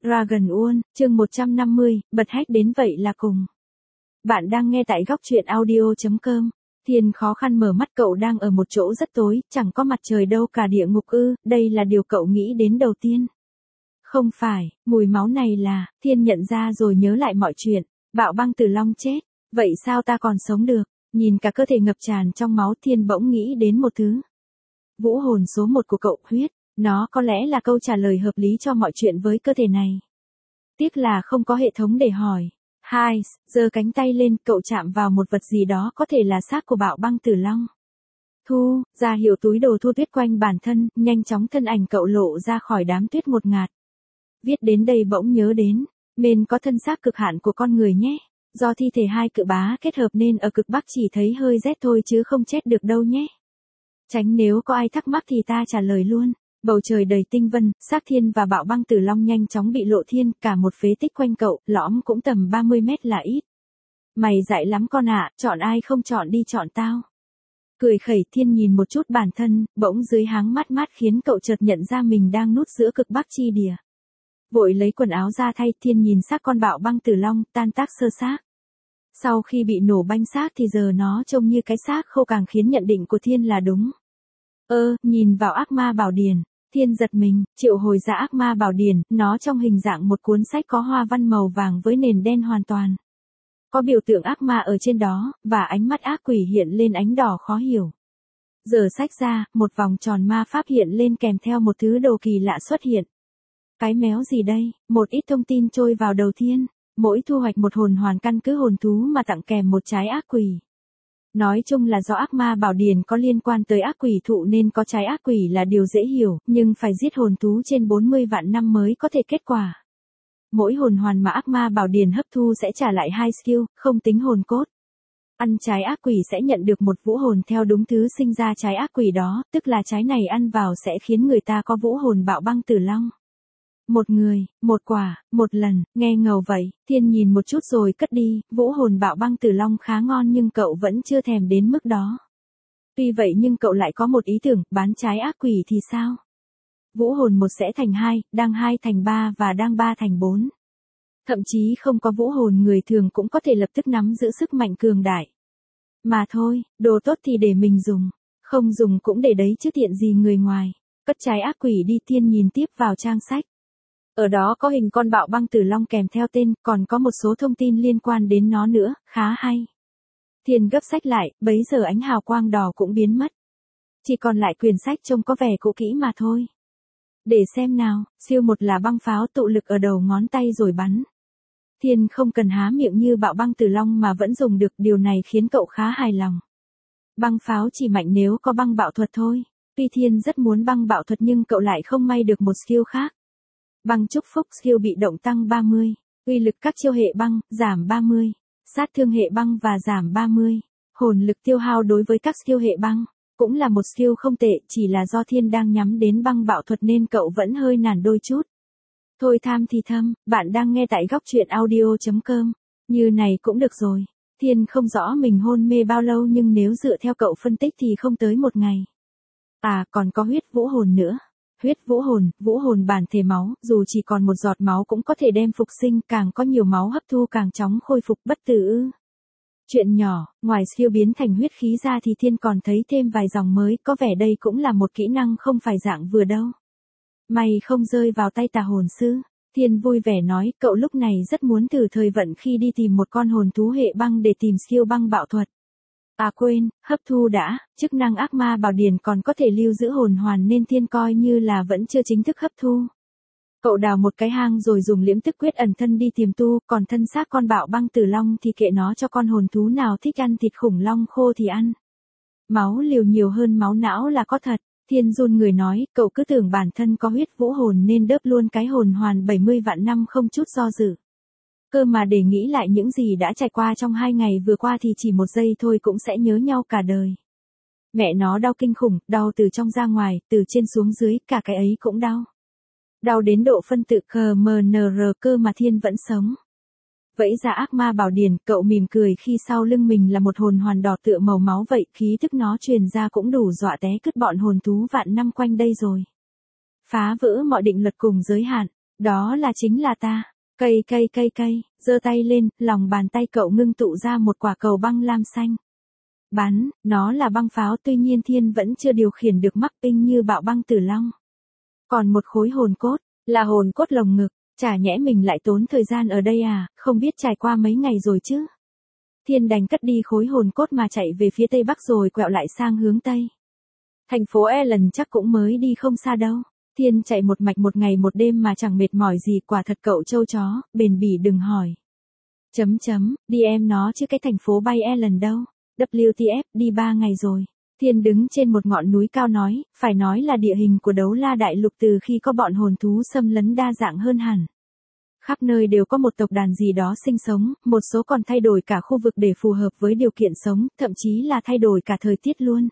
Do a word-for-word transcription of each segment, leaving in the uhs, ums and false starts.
Dragon Uôn, chương một trăm năm mươi, bật hack đến vậy là cùng. Bạn đang nghe tại góc truyện audio chấm com. Thiên khó khăn mở mắt, cậu đang ở một chỗ rất tối, chẳng có mặt trời đâu cả, địa ngục ư, đây là điều cậu nghĩ đến đầu tiên. Không phải, mùi máu này là, Thiên nhận ra rồi nhớ lại mọi chuyện, Bạo Băng Tử Long chết, vậy sao ta còn sống được, nhìn cả cơ thể ngập tràn trong máu, Thiên bỗng nghĩ đến một thứ. Vũ hồn số một của cậu, huyết. Nó có lẽ là câu trả lời hợp lý cho mọi chuyện với cơ thể này. Tiếc là không có hệ thống để hỏi. Hai, giơ cánh tay lên, cậu chạm vào một vật gì đó, có thể là xác của Bạo Băng Tử Long. Thu, ra hiệu túi đồ thu tuyết quanh bản thân, nhanh chóng thân ảnh cậu lộ ra khỏi đám tuyết ngột ngạt. Viết đến đây bỗng nhớ đến, nên có thân xác cực hạn của con người nhé. Do thi thể hai cự bá kết hợp nên ở cực Bắc chỉ thấy hơi rét thôi chứ không chết được đâu nhé. Tránh nếu có ai thắc mắc thì ta trả lời luôn. Bầu trời đầy tinh vân, xác Thiên và Bạo Băng Tử Long nhanh chóng bị lộ thiên, cả một phế tích quanh cậu, lõm cũng tầm ba mươi mét là ít. Mày dại lắm con ạ, chọn ai không chọn đi chọn tao. Cười khẩy, Thiên nhìn một chút bản thân, bỗng dưới háng mát mát khiến cậu chợt nhận ra mình đang núp giữa cực Bắc chi địa. Vội lấy quần áo ra thay, Thiên nhìn xác con Bạo Băng Tử Long, tan tác sơ xác. Sau khi bị nổ banh xác thì giờ nó trông như cái xác khô, càng khiến nhận định của Thiên là đúng. Ơ, nhìn vào ác ma bảo điển. Thiên giật mình, triệu hồi ra ác ma bảo điển, nó trong hình dạng một cuốn sách có hoa văn màu vàng với nền đen hoàn toàn. Có biểu tượng ác ma ở trên đó, và ánh mắt ác quỷ hiện lên ánh đỏ khó hiểu. Giờ sách ra, một vòng tròn ma pháp hiện lên kèm theo một thứ đồ kỳ lạ xuất hiện. Cái méo gì đây, một ít thông tin trôi vào đầu Thiên, mỗi thu hoạch một hồn hoàn căn cứ hồn thú mà tặng kèm một trái ác quỷ. Nói chung là do ác ma bảo điển có liên quan tới ác quỷ thụ nên có trái ác quỷ là điều dễ hiểu, nhưng phải giết hồn thú trên bốn mươi vạn năm mới có thể kết quả. Mỗi hồn hoàn mà ác ma bảo điển hấp thu sẽ trả lại hai skill, không tính hồn cốt. Ăn trái ác quỷ sẽ nhận được một vũ hồn theo đúng thứ sinh ra trái ác quỷ đó, tức là trái này ăn vào sẽ khiến người ta có vũ hồn Bạo Băng Tử Long. Một người, một quả, một lần, nghe ngầu vậy, Thiên nhìn một chút rồi cất đi, vũ hồn Bạo Băng Tử Long khá ngon nhưng cậu vẫn chưa thèm đến mức đó. Tuy vậy nhưng cậu lại có một ý tưởng, bán trái ác quỷ thì sao? Vũ hồn một sẽ thành hai, đang hai thành ba và đang ba thành bốn. Thậm chí không có vũ hồn người thường cũng có thể lập tức nắm giữ sức mạnh cường đại. Mà thôi, đồ tốt thì để mình dùng, không dùng cũng để đấy chứ tiện gì người ngoài. Cất trái ác quỷ đi, Thiên nhìn tiếp vào trang sách. Ở đó có hình con Bạo Băng Tử Long kèm theo tên, còn có một số thông tin liên quan đến nó nữa, khá hay. Thiên gấp sách lại, bấy giờ ánh hào quang đỏ cũng biến mất. Chỉ còn lại quyển sách trông có vẻ cũ kỹ mà thôi. Để xem nào, siêu một là băng pháo tụ lực ở đầu ngón tay rồi bắn. Thiên không cần há miệng như Bạo Băng Tử Long mà vẫn dùng được, điều này khiến cậu khá hài lòng. Băng pháo chỉ mạnh nếu có băng bạo thuật thôi. Tuy Thiên rất muốn băng bạo thuật nhưng cậu lại không may được một skill khác. Băng chúc phúc skill bị động tăng ba mươi, uy lực các chiêu hệ băng, giảm ba mươi, sát thương hệ băng và giảm ba mươi, hồn lực tiêu hao đối với các skill hệ băng, cũng là một skill không tệ, chỉ là do Thiên đang nhắm đến băng bạo thuật nên cậu vẫn hơi nản đôi chút. Thôi tham thì thâm, bạn đang nghe tại góc truyện audio chấm com, như này cũng được rồi. Thiên không rõ mình hôn mê bao lâu nhưng nếu dựa theo cậu phân tích thì không tới một ngày. À còn có huyết vũ hồn nữa. Huyết vũ hồn, vũ hồn bản thể máu, dù chỉ còn một giọt máu cũng có thể đem phục sinh, càng có nhiều máu hấp thu càng chóng khôi phục bất tử ư. Chuyện nhỏ, ngoài siêu biến thành huyết khí ra thì Thiên còn thấy thêm vài dòng mới, có vẻ đây cũng là một kỹ năng không phải dạng vừa đâu. Mày không rơi vào tay tà hồn sư. Thiên vui vẻ nói, cậu lúc này rất muốn thử thời vận khi đi tìm một con hồn thú hệ băng để tìm skill băng bạo thuật. À quên, hấp thu đã, chức năng ác ma bảo điển còn có thể lưu giữ hồn hoàn nên Thiên coi như là vẫn chưa chính thức hấp thu. Cậu đào một cái hang rồi dùng liễm tức quyết ẩn thân đi tìm tu, còn thân xác con Bạo Băng Tử Long thì kệ nó, cho con hồn thú nào thích ăn thịt khủng long khô thì ăn. Máu liều nhiều hơn máu não là có thật. Thiên run người nói, cậu cứ tưởng bản thân có huyết vũ hồn nên đớp luôn cái hồn hoàn bảy mươi vạn năm không chút do dự. Cơ mà để nghĩ lại những gì đã trải qua trong hai ngày vừa qua thì chỉ một giây thôi cũng sẽ nhớ nhau cả đời. Mẹ nó đau kinh khủng, đau từ trong ra ngoài, từ trên xuống dưới, cả cái ấy cũng đau. Đau đến độ phân tự cờ mờ nờ rờ cơ mà Thiên vẫn sống. Vẫy ra ác ma bảo điển, cậu mỉm cười khi sau lưng mình là một hồn hoàn đỏ tựa màu máu vậy, khí thức nó truyền ra cũng đủ dọa té cứt bọn hồn thú vạn năm quanh đây rồi. Phá vỡ mọi định luật cùng giới hạn. Đó là chính là ta. Cây cây cây cây, giơ tay lên, lòng bàn tay cậu ngưng tụ ra một quả cầu băng lam xanh. Bắn, nó là băng pháo, tuy nhiên Thiên vẫn chưa điều khiển được mắc pinh như bạo băng tử long. Còn một khối hồn cốt, là hồn cốt lồng ngực, chả nhẽ mình lại tốn thời gian ở đây à, không biết trải qua mấy ngày rồi chứ. Thiên đành cất đi khối hồn cốt mà chạy về phía tây bắc rồi quẹo lại sang hướng tây. Thành phố Ellen chắc cũng mới đi không xa đâu. Thiên chạy một mạch một ngày một đêm mà chẳng mệt mỏi gì, quả thật cậu trâu chó, bền bỉ đừng hỏi. Chấm chấm, đi em nó chứ cái thành phố bay Ellen đâu. vê kép tê ép đi ba ngày rồi. Thiên đứng trên một ngọn núi cao nói, phải nói là địa hình của Đấu La Đại Lục từ khi có bọn hồn thú xâm lấn đa dạng hơn hẳn. Khắp nơi đều có một tộc đàn gì đó sinh sống, một số còn thay đổi cả khu vực để phù hợp với điều kiện sống, thậm chí là thay đổi cả thời tiết luôn.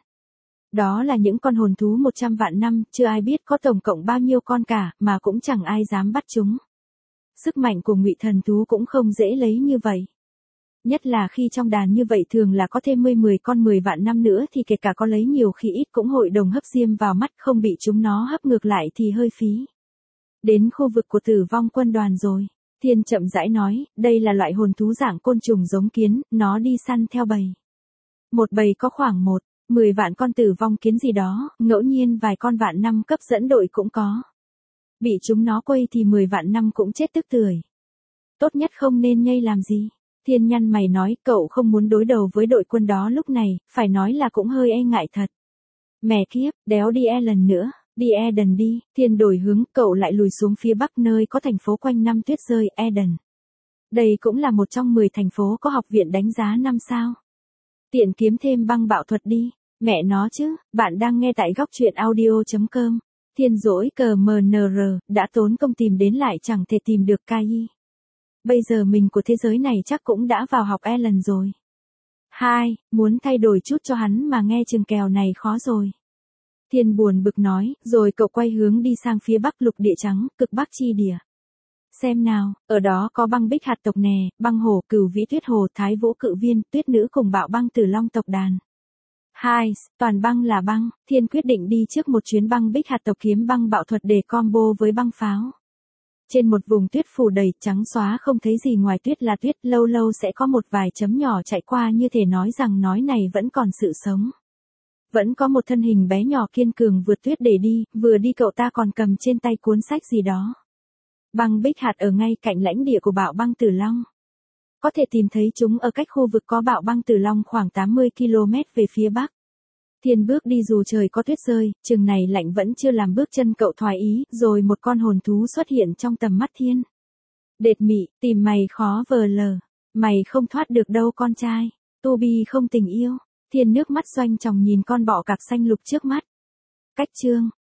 Đó là những con hồn thú một trăm vạn năm, chưa ai biết có tổng cộng bao nhiêu con cả, mà cũng chẳng ai dám bắt chúng. Sức mạnh của Ngụy Thần thú cũng không dễ lấy như vậy. Nhất là khi trong đàn như vậy thường là có thêm mười mười con mười vạn năm nữa thì kể cả có lấy nhiều khi ít cũng hội đồng hấp diêm vào mắt, không bị chúng nó hấp ngược lại thì hơi phí. Đến khu vực của Tử Vong quân đoàn rồi. Thiên chậm rãi nói, đây là loại hồn thú dạng côn trùng giống kiến, nó đi săn theo bầy. Một bầy có khoảng một, mười vạn con tử vong kiến gì đó, ngẫu nhiên vài con vạn năm cấp dẫn đội cũng có. Bị chúng nó quây thì mười vạn năm cũng chết tức tưởi. Tốt nhất không nên nhây làm gì. Thiên nhăn mày nói, cậu không muốn đối đầu với đội quân đó lúc này, phải nói là cũng hơi e ngại thật. Mẹ kiếp, đéo đi Ellen nữa, đi Eden đi. Thiên đổi hướng, cậu lại lùi xuống phía bắc nơi có thành phố quanh năm tuyết rơi, Eden. Đây cũng là một trong mười thành phố có học viện đánh giá năm sao. Tiện kiếm thêm băng bạo thuật đi. Mẹ nó chứ, bạn đang nghe tại góc truyện audio chấm com. Thiên dỗi cờ em en rờ, đã tốn công tìm đến lại chẳng thể tìm được Kai. Bây giờ mình của thế giới này chắc cũng đã vào học Ellen rồi. Hai, muốn thay đổi chút cho hắn mà nghe chừng kèo này khó rồi. Thiên buồn bực nói, rồi cậu quay hướng đi sang phía bắc lục địa trắng, cực bắc chi địa. Xem nào, ở đó có băng bích hạt tộc nè, băng hổ, cửu vĩ tuyết hồ, thái vũ cự viên, tuyết nữ cùng bạo băng tử long tộc đàn. Hai, toàn băng là băng, Thiên quyết định đi trước một chuyến băng bích hạt tộc kiếm băng bạo thuật để combo với băng pháo. Trên một vùng tuyết phủ đầy trắng xóa không thấy gì ngoài tuyết là tuyết, lâu lâu sẽ có một vài chấm nhỏ chạy qua như thể nói rằng nói này vẫn còn sự sống. Vẫn có một thân hình bé nhỏ kiên cường vượt tuyết để đi, vừa đi cậu ta còn cầm trên tay cuốn sách gì đó. Băng bích hạt ở ngay cạnh lãnh địa của bạo băng tử long. Có thể tìm thấy chúng ở cách khu vực có bạo băng tử long khoảng tám mươi ki lô mét về phía bắc. Thiên bước đi dù trời có tuyết rơi, chừng này lạnh vẫn chưa làm bước chân cậu thoái ý, rồi một con hồn thú xuất hiện trong tầm mắt Thiên. Đệt mị, tìm mày khó vờ lờ, mày không thoát được đâu con trai, tu bi không tình yêu. Thiên nước mắt xoanh tròng nhìn con bọ cạp xanh lục trước mắt. Cách chương